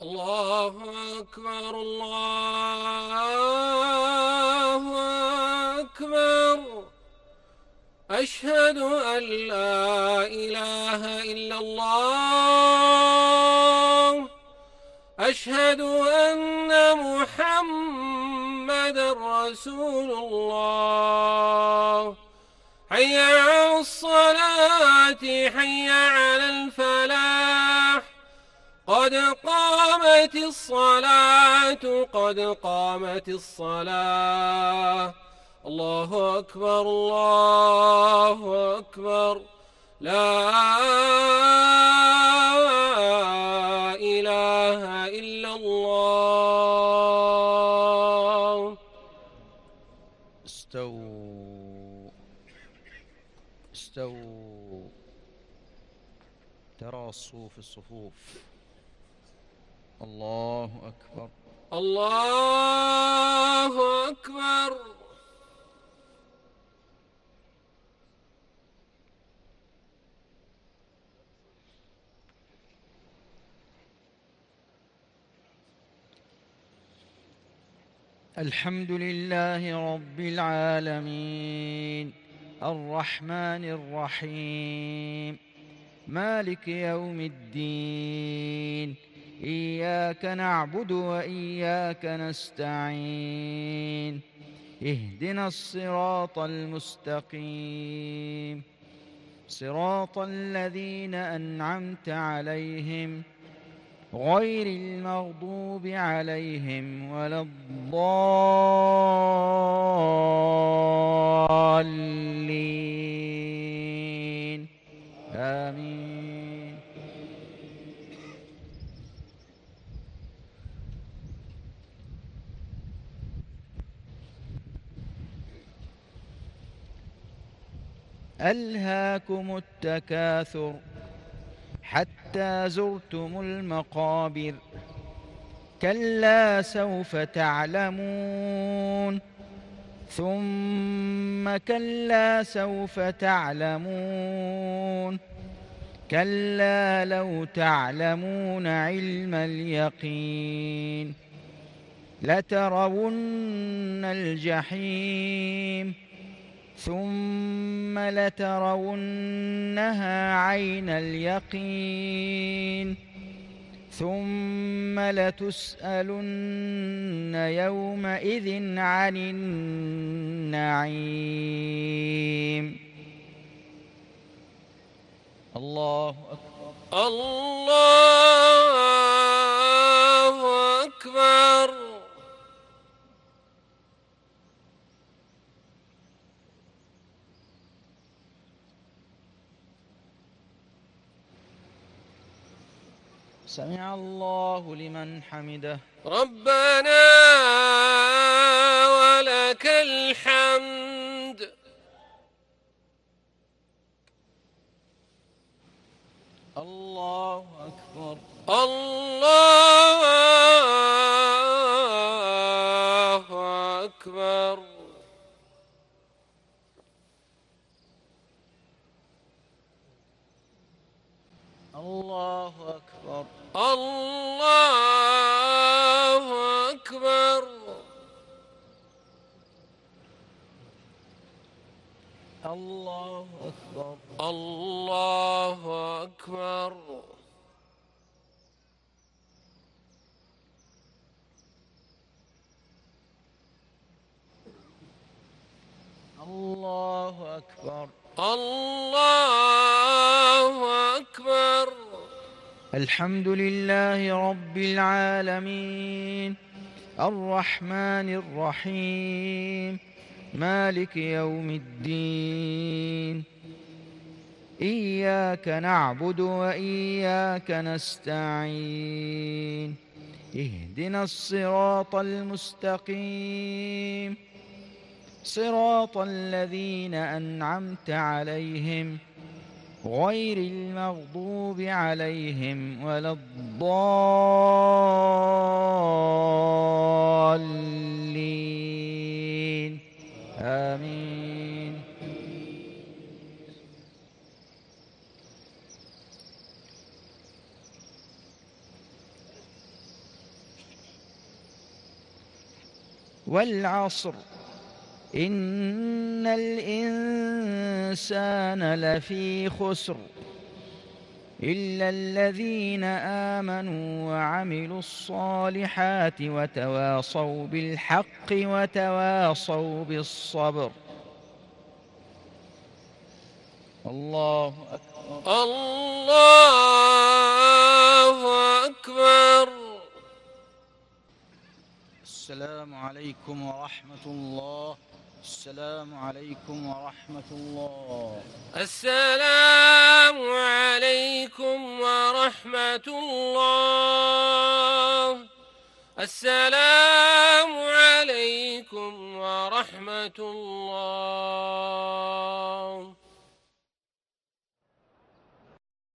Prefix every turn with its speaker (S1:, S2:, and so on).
S1: الله أكبر الله أكبر. أشهد أن لا إله إلا الله. أشهد أن محمدًا رسول الله. حي على الصلاة حي على الفلاح. قد قامت الصلاة قد قامت الصلاة. الله أكبر الله أكبر. لا إله إلا الله.
S2: استووا استووا. تراصوا في الصفوف. الله أكبر
S1: الله أكبر.
S2: الحمد لله رب العالمين الرحمن الرحيم مالك يوم الدين. إياك نعبد وإياك نستعين. اهدنا الصراط المستقيم صراط الذين أنعمت عليهم غير المغضوب عليهم ولا الضالين. آمين. ألهاكم التكاثر حتى زرتم المقابر. كلا سوف تعلمون ثم كلا سوف تعلمون. كلا لو تعلمون علم اليقين لترون الجحيم ثم لترونها عين اليقين ثم لتسألن يومئذ عن النعيم. الله أكبر
S1: الله أكبر.
S2: سمع الله لمن حمده.
S1: ربنا ولك الحمد.
S2: الله أكبر
S1: الله أكبر.
S2: الله أكبر
S1: الله أكبر.
S2: الله أكبر
S1: الله أكبر.
S2: الله أكبر.
S1: الله أكبر.
S2: الحمد لله رب العالمين الرحمن الرحيم مالك يوم الدين. إياك نعبد وإياك نستعين. اهدنا الصراط المستقيم صراط الذين أنعمت عليهم غير المغضوب عليهم ولا الضالين. آمين. والعصر إن الإنسان لفي خسر إلا الذين آمنوا وعملوا الصالحات وتواصوا بالحق وتواصوا بالصبر. الله أكبر.
S1: الله أكبر.
S2: السلام عليكم ورحمة الله. السلام عليكم ورحمة الله.
S1: السلام عليكم ورحمة الله. السلام عليكم ورحمة الله.